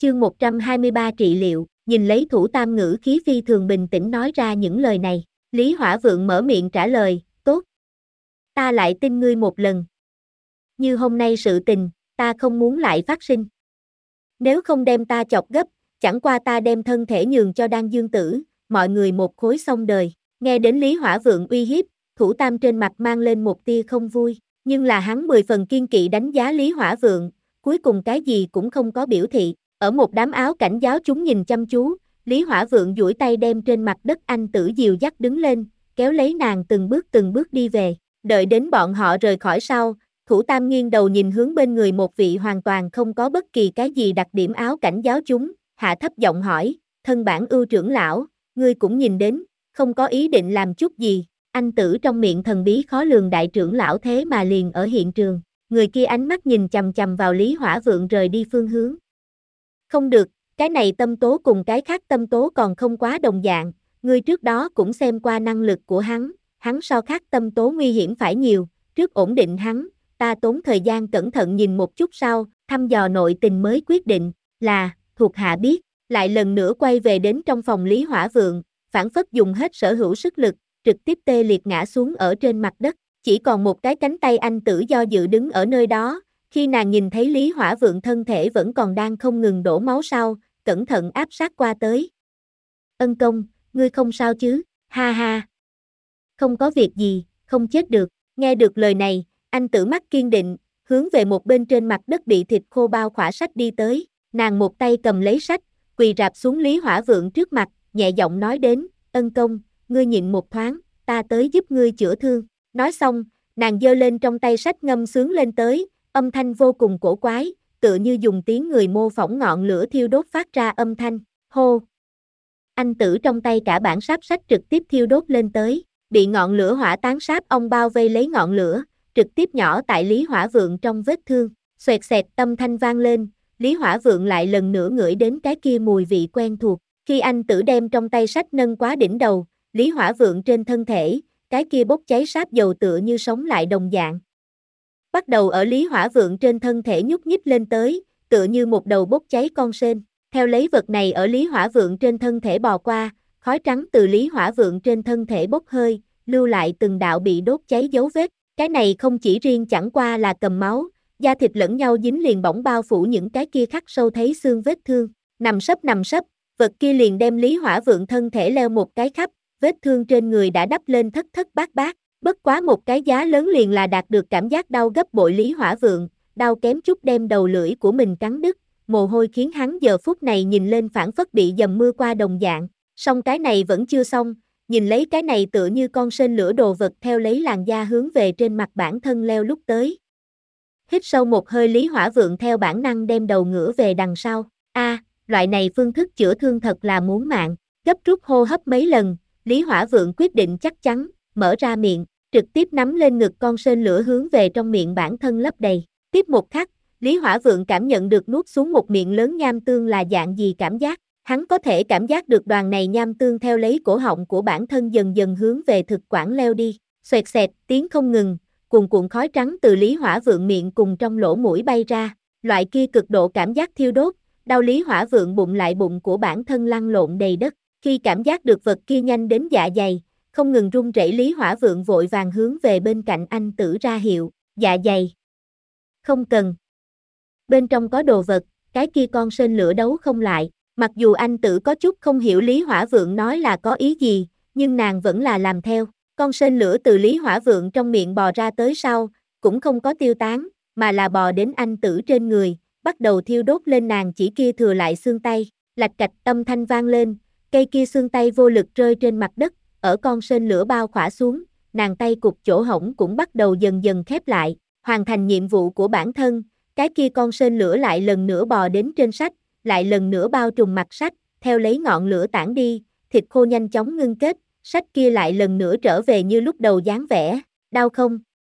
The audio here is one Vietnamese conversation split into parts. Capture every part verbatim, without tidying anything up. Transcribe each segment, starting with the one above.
Chương một trăm hai mươi ba trị liệu, nhìn lấy Thủ Tam ngữ khí phi thường bình tĩnh nói ra những lời này. Lý Hỏa Vượng mở miệng trả lời, tốt. Ta lại tin ngươi một lần. Như hôm nay sự tình, ta không muốn lại phát sinh. Nếu không đem ta chọc gấp, chẳng qua ta đem thân thể nhường cho Đan Dương Tử, mọi người một khối xong đời. Nghe đến Lý Hỏa Vượng uy hiếp, Thủ Tam trên mặt mang lên một tia không vui, nhưng là hắn mười phần kiên kỵ đánh giá Lý Hỏa Vượng, cuối cùng cái gì cũng không có biểu thị. Ở một đám áo cảnh giáo chúng nhìn chăm chú, Lý Hỏa Vượng duỗi tay đem trên mặt đất anh Tử dìu dắt đứng lên, kéo lấy nàng từng bước từng bước đi về. Đợi đến bọn họ rời khỏi sau, Thủ Tam nghiêng đầu nhìn hướng bên người một vị hoàn toàn không có bất kỳ cái gì đặc điểm áo cảnh giáo chúng, hạ thấp giọng hỏi, thân bản ưu trưởng lão, ngươi cũng nhìn đến, không có ý định làm chút gì. Anh Tử trong miệng thần bí khó lường đại trưởng lão thế mà liền ở hiện trường, người kia ánh mắt nhìn chằm chằm vào Lý Hỏa Vượng rời đi phương hướng. Không được, cái này tâm tố cùng cái khác tâm tố còn không quá đồng dạng, ngươi trước đó cũng xem qua năng lực của hắn, hắn so khác tâm tố nguy hiểm phải nhiều, trước ổn định hắn, ta tốn thời gian cẩn thận nhìn một chút sau, thăm dò nội tình mới quyết định, là, thuộc hạ biết, lại lần nữa quay về đến trong phòng Lý Hỏa Vượng, phản phất dùng hết sở hữu sức lực, trực tiếp tê liệt ngã xuống ở trên mặt đất, chỉ còn một cái cánh tay anh Tử do dự đứng ở nơi đó. Khi nàng nhìn thấy Lý Hỏa Vượng thân thể vẫn còn đang không ngừng đổ máu sau, cẩn thận áp sát qua tới. Ân công, ngươi không sao chứ, ha ha. Không có việc gì, không chết được. Nghe được lời này, anh Tử mắt kiên định, hướng về một bên trên mặt đất bị thịt khô bao khỏa sách đi tới. Nàng một tay cầm lấy sách, quỳ rạp xuống Lý Hỏa Vượng trước mặt, nhẹ giọng nói đến, ân công, ngươi nhịn một thoáng, ta tới giúp ngươi chữa thương. Nói xong, nàng giơ lên trong tay sách ngâm sướng lên tới. Âm thanh vô cùng cổ quái, tựa như dùng tiếng người mô phỏng ngọn lửa thiêu đốt phát ra âm thanh, hô. Anh Tử trong tay cả bản sáp sách trực tiếp thiêu đốt lên tới, bị ngọn lửa hỏa tán sáp ong bao vây lấy ngọn lửa, trực tiếp nhỏ tại Lý Hỏa Vượng trong vết thương, xoẹt xẹt âm thanh vang lên, Lý Hỏa Vượng lại lần nữa ngửi đến cái kia mùi vị quen thuộc, khi anh Tử đem trong tay sách nâng quá đỉnh đầu, Lý Hỏa Vượng trên thân thể, cái kia bốc cháy sáp dầu tựa như sống lại đồng dạng. Bắt đầu ở Lý Hỏa Vượng trên thân thể nhúc nhích lên tới, tựa như một đầu bốc cháy con sên. Theo lấy vật này ở Lý Hỏa Vượng trên thân thể bò qua, khói trắng từ Lý Hỏa Vượng trên thân thể bốc hơi, lưu lại từng đạo bị đốt cháy dấu vết. Cái này không chỉ riêng chẳng qua là cầm máu, da thịt lẫn nhau dính liền bỏng bao phủ những cái kia khắc sâu thấy xương vết thương. Nằm sấp nằm sấp, vật kia liền đem Lý Hỏa Vượng thân thể leo một cái khắp, vết thương trên người đã đắp lên thất thất bát bát. Bất quá một cái giá lớn liền là đạt được cảm giác đau gấp bội Lý Hỏa Vượng, đau kém chút đem đầu lưỡi của mình cắn đứt, mồ hôi khiến hắn giờ phút này nhìn lên phảng phất bị dầm mưa qua đồng dạng. Song cái này vẫn chưa xong, nhìn lấy cái này tựa như con sên lửa đồ vật theo lấy làn da hướng về trên mặt bản thân leo lúc tới. Hít sâu một hơi Lý Hỏa Vượng theo bản năng đem đầu ngửa về đằng sau. A, à, loại này phương thức chữa thương thật là muốn mạng. Gấp rút hô hấp mấy lần, Lý Hỏa Vượng quyết định chắc chắn, mở ra miệng, trực tiếp nắm lên ngực con sên lửa hướng về trong miệng bản thân lấp đầy. Tiếp một khắc, Lý Hỏa Vượng cảm nhận được nuốt xuống một miệng lớn nham tương là dạng gì cảm giác. Hắn có thể cảm giác được đoàn này nham tương theo lấy cổ họng của bản thân dần dần hướng về thực quản leo đi. Xoẹt xẹt, tiếng không ngừng, cuồn cuộn khói trắng từ Lý Hỏa Vượng miệng cùng trong lỗ mũi bay ra. Loại kia cực độ cảm giác thiêu đốt, đau Lý Hỏa Vượng bụng lại bụng của bản thân lăn lộn đầy đất. Khi cảm giác được vật kia nhanh đến dạ dày, không ngừng run rẩy Lý Hỏa Vượng vội vàng hướng về bên cạnh anh Tử ra hiệu, dạ dày. Không cần. Bên trong có đồ vật, cái kia con sên lửa đấu không lại. Mặc dù anh Tử có chút không hiểu Lý Hỏa Vượng nói là có ý gì, nhưng nàng vẫn là làm theo. Con sên lửa từ Lý Hỏa Vượng trong miệng bò ra tới sau, cũng không có tiêu tán, mà là bò đến anh Tử trên người, bắt đầu thiêu đốt lên nàng chỉ kia thừa lại xương tay. Lạch cạch âm thanh vang lên, cây kia xương tay vô lực rơi trên mặt đất. Ở con sên lửa bao khỏa xuống, nàng tay cục chỗ hổng cũng bắt đầu dần dần khép lại, hoàn thành nhiệm vụ của bản thân, cái kia con sên lửa lại lần nữa bò đến trên sách, lại lần nữa bao trùm mặt sách, theo lấy ngọn lửa tản đi, thịt khô nhanh chóng ngưng kết, sách kia lại lần nữa trở về như lúc đầu dáng vẻ, đau không?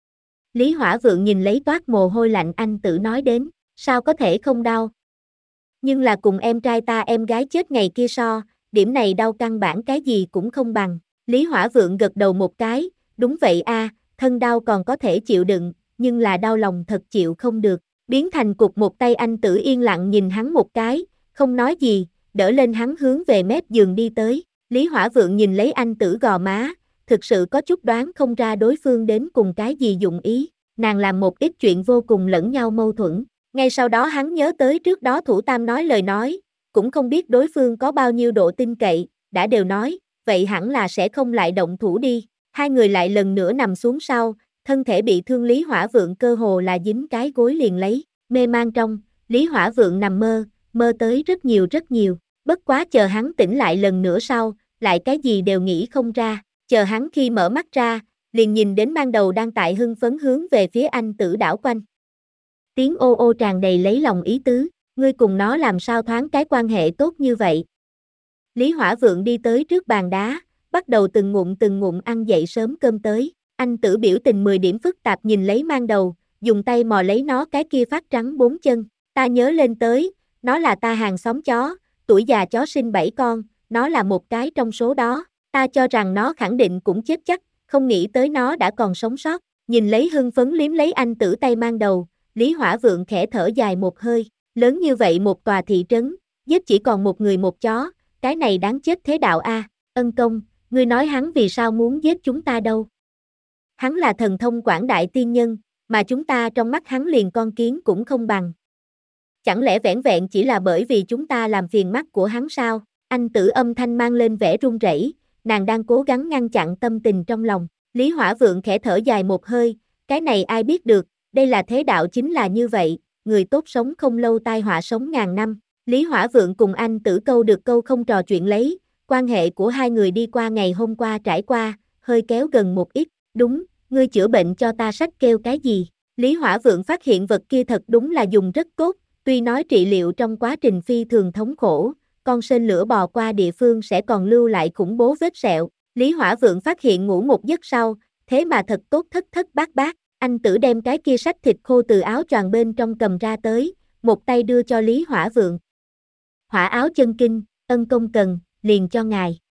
Lý Hỏa Vượng nhìn lấy toát mồ hôi lạnh anh Tử nói đến, sao có thể không đau? Nhưng là cùng em trai ta em gái chết ngày kia so, điểm này đau căn bản cái gì cũng không bằng. Lý Hỏa Vượng gật đầu một cái, đúng vậy a, thân đau còn có thể chịu đựng, nhưng là đau lòng thật chịu không được. Biến thành cục một tay anh Tử yên lặng nhìn hắn một cái, không nói gì, đỡ lên hắn hướng về mép giường đi tới. Lý Hỏa Vượng nhìn lấy anh Tử gò má, thực sự có chút đoán không ra đối phương đến cùng cái gì dụng ý, nàng làm một ít chuyện vô cùng lẫn nhau mâu thuẫn. Ngay sau đó hắn nhớ tới trước đó Thủ Tam nói lời nói, cũng không biết đối phương có bao nhiêu độ tin cậy, đã đều nói, vậy hẳn là sẽ không lại động thủ đi. Hai người lại lần nữa nằm xuống sau, thân thể bị thương Lý Hỏa Vượng cơ hồ là dính cái gối liền lấy, mê man trong, Lý Hỏa Vượng nằm mơ, mơ tới rất nhiều rất nhiều, bất quá chờ hắn tỉnh lại lần nữa sau, lại cái gì đều nghĩ không ra, chờ hắn khi mở mắt ra, liền nhìn đến mang đầu đang tại hưng phấn hướng về phía anh Tử đảo quanh. Tiếng ô ô tràn đầy lấy lòng ý tứ, ngươi cùng nó làm sao thoáng cái quan hệ tốt như vậy. Lý Hỏa Vượng đi tới trước bàn đá, bắt đầu từng ngụm từng ngụm ăn dậy sớm cơm tới, anh Tử biểu tình mười điểm phức tạp nhìn lấy mang đầu, dùng tay mò lấy nó cái kia phát trắng bốn chân, ta nhớ lên tới, nó là ta hàng xóm chó, tuổi già chó sinh bảy con, nó là một cái trong số đó, ta cho rằng nó khẳng định cũng chết chắc, không nghĩ tới nó đã còn sống sót, nhìn lấy hưng phấn liếm lấy anh Tử tay mang đầu, Lý Hỏa Vượng khẽ thở dài một hơi, lớn như vậy một tòa thị trấn, giết chỉ còn một người một chó, cái này đáng chết thế đạo a. Ân công, ngươi nói hắn vì sao muốn giết chúng ta đâu? Hắn là thần thông quảng đại tiên nhân, mà chúng ta trong mắt hắn liền con kiến cũng không bằng. Chẳng lẽ vẻn vẹn chỉ là bởi vì chúng ta làm phiền mắt của hắn sao? Anh Tử âm thanh mang lên vẻ run rẩy, nàng đang cố gắng ngăn chặn tâm tình trong lòng. Lý Hỏa Vượng khẽ thở dài một hơi, cái này ai biết được, đây là thế đạo chính là như vậy, người tốt sống không lâu tai họa sống ngàn năm. Lý Hỏa Vượng cùng anh Tử câu được câu không trò chuyện lấy, quan hệ của hai người đi qua ngày hôm qua trải qua, hơi kéo gần một ít, đúng, ngươi chữa bệnh cho ta sách kêu cái gì? Lý Hỏa Vượng phát hiện vật kia thật đúng là dùng rất tốt, tuy nói trị liệu trong quá trình phi thường thống khổ, con sên lửa bò qua địa phương sẽ còn lưu lại khủng bố vết sẹo. Lý Hỏa Vượng phát hiện ngủ một giấc sau, thế mà thật tốt thất thất bát bát, anh Tử đem cái kia sách thịt khô từ áo choàng bên trong cầm ra tới, một tay đưa cho Lý Hỏa Vượng. Hỏa áo chân kinh, ân công cần, liền cho ngài.